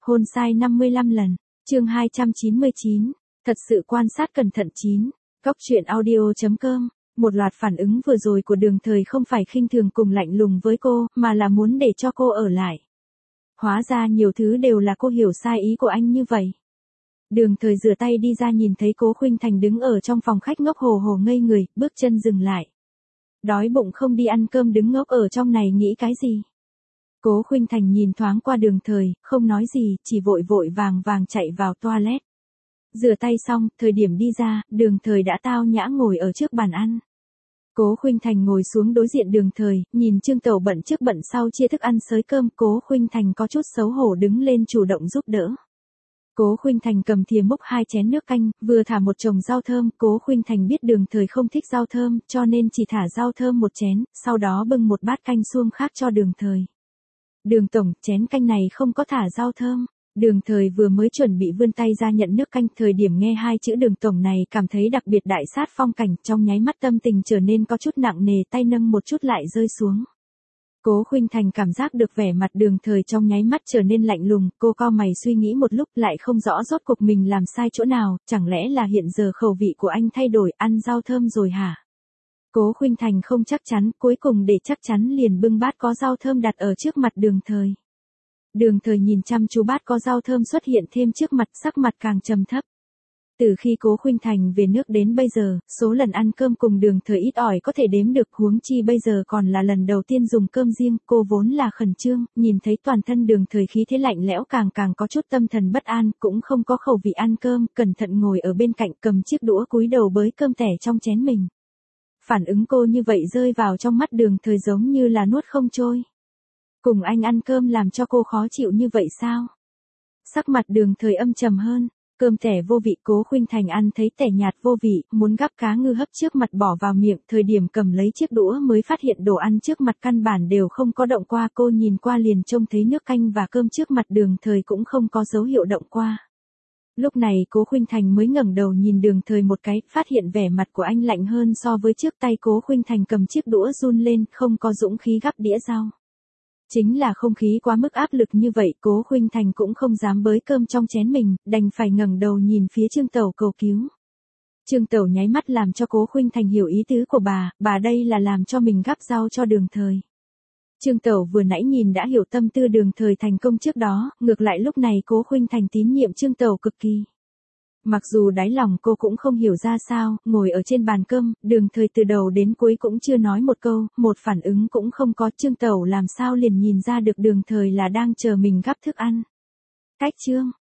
Hôn sai 55 lần. Chương 299. Thật sự quan sát cẩn thận 9. Góc truyện audio.com. Một loạt phản ứng vừa rồi của Đường Thời không phải khinh thường cùng lạnh lùng với cô, mà là muốn để cho cô ở lại. Hóa ra nhiều thứ đều là cô hiểu sai ý của anh như vậy. Đường Thời rửa tay đi ra, nhìn thấy Cố Khuynh Thành đứng ở trong phòng khách ngốc hồ hồ ngây người, bước chân dừng lại. Đói bụng không đi ăn cơm, đứng ngốc ở trong này nghĩ cái gì? Cố Khuynh Thành nhìn thoáng qua Đường Thời, không nói gì, chỉ vội vội vàng vàng chạy vào toilet. Rửa tay xong, thời điểm đi ra, Đường Thời đã tao nhã ngồi ở trước bàn ăn. Cố Khuynh Thành ngồi xuống đối diện Đường Thời, nhìn Trương Tẩu bận trước bận sau chia thức ăn xới cơm, Cố Khuynh Thành có chút xấu hổ đứng lên chủ động giúp đỡ. Cố Khuynh Thành cầm thìa múc 2 chén nước canh, vừa thả một chồng rau thơm, Cố Khuynh Thành biết Đường Thời không thích rau thơm, cho nên chỉ thả rau thơm 1 chén, sau đó bưng một bát canh suông khác cho Đường Thời. Đường tổng, chén canh này không có thả rau thơm. Đường Thời vừa mới chuẩn bị vươn tay ra nhận nước canh, thời điểm nghe 2 chữ Đường tổng này cảm thấy đặc biệt đại sát phong cảnh, trong nháy mắt tâm tình trở nên có chút nặng nề, tay nâng một chút lại rơi xuống. Cố Khuynh Thành cảm giác được vẻ mặt Đường Thời trong nháy mắt trở nên lạnh lùng, cô cau mày suy nghĩ một lúc lại không rõ rốt cuộc mình làm sai chỗ nào, chẳng lẽ là hiện giờ khẩu vị của anh thay đổi, ăn rau thơm rồi hả? Cố Khuynh Thành không chắc chắn, cuối cùng để chắc chắn liền bưng bát có rau thơm đặt ở trước mặt Đường Thời. Đường Thời nhìn chăm chú bát có rau thơm xuất hiện thêm trước mặt, sắc mặt càng trầm thấp. Từ khi Cố Khuynh Thành về nước đến bây giờ, số lần ăn cơm cùng Đường Thời ít ỏi có thể đếm được, huống chi bây giờ còn là lần đầu tiên dùng cơm riêng, cô vốn là khẩn trương, nhìn thấy toàn thân Đường Thời khí thế lạnh lẽo càng có chút tâm thần bất an, cũng không có khẩu vị ăn cơm, cẩn thận ngồi ở bên cạnh cầm chiếc đũa cúi đầu bới cơm tẻ trong chén mình. Phản ứng cô như vậy rơi vào trong mắt Đường Thời giống như là nuốt không trôi. Cùng anh ăn cơm làm cho cô khó chịu như vậy sao? Sắc mặt Đường Thời âm trầm hơn. Cơm tẻ vô vị, Cố Khuynh Thành ăn thấy tẻ nhạt vô vị, muốn gắp cá ngư hấp trước mặt bỏ vào miệng, thời điểm cầm lấy chiếc đũa mới phát hiện đồ ăn trước mặt căn bản đều không có động qua, cô nhìn qua liền trông thấy nước canh và cơm trước mặt Đường Thời cũng không có dấu hiệu động qua. Lúc này Cố Khuynh Thành mới ngẩng đầu nhìn Đường Thời một cái, phát hiện vẻ mặt của anh lạnh hơn so với trước, tay Cố Khuynh Thành cầm chiếc đũa run lên, không có dũng khí gắp đĩa rau. Chính là không khí quá mức áp lực như vậy, Cố Khuynh Thành cũng không dám bới cơm trong chén mình, đành phải ngẩng đầu nhìn phía Trương Tẩu cầu cứu. Trương Tẩu nháy mắt làm cho Cố Khuynh Thành hiểu ý tứ của bà đây là làm cho mình gắp rau cho Đường Thời. Trương Tẩu vừa nãy nhìn đã hiểu tâm tư Đường Thời thành công trước đó, ngược lại lúc này Cố Khuynh Thành tín nhiệm Trương Tẩu cực kỳ. Mặc dù đáy lòng cô cũng không hiểu ra sao, ngồi ở trên bàn cơm, Đường Thời từ đầu đến cuối cũng chưa nói một câu, một phản ứng cũng không có, Trương Tẩu làm sao liền nhìn ra được Đường Thời là đang chờ mình gắp thức ăn. Cách chương,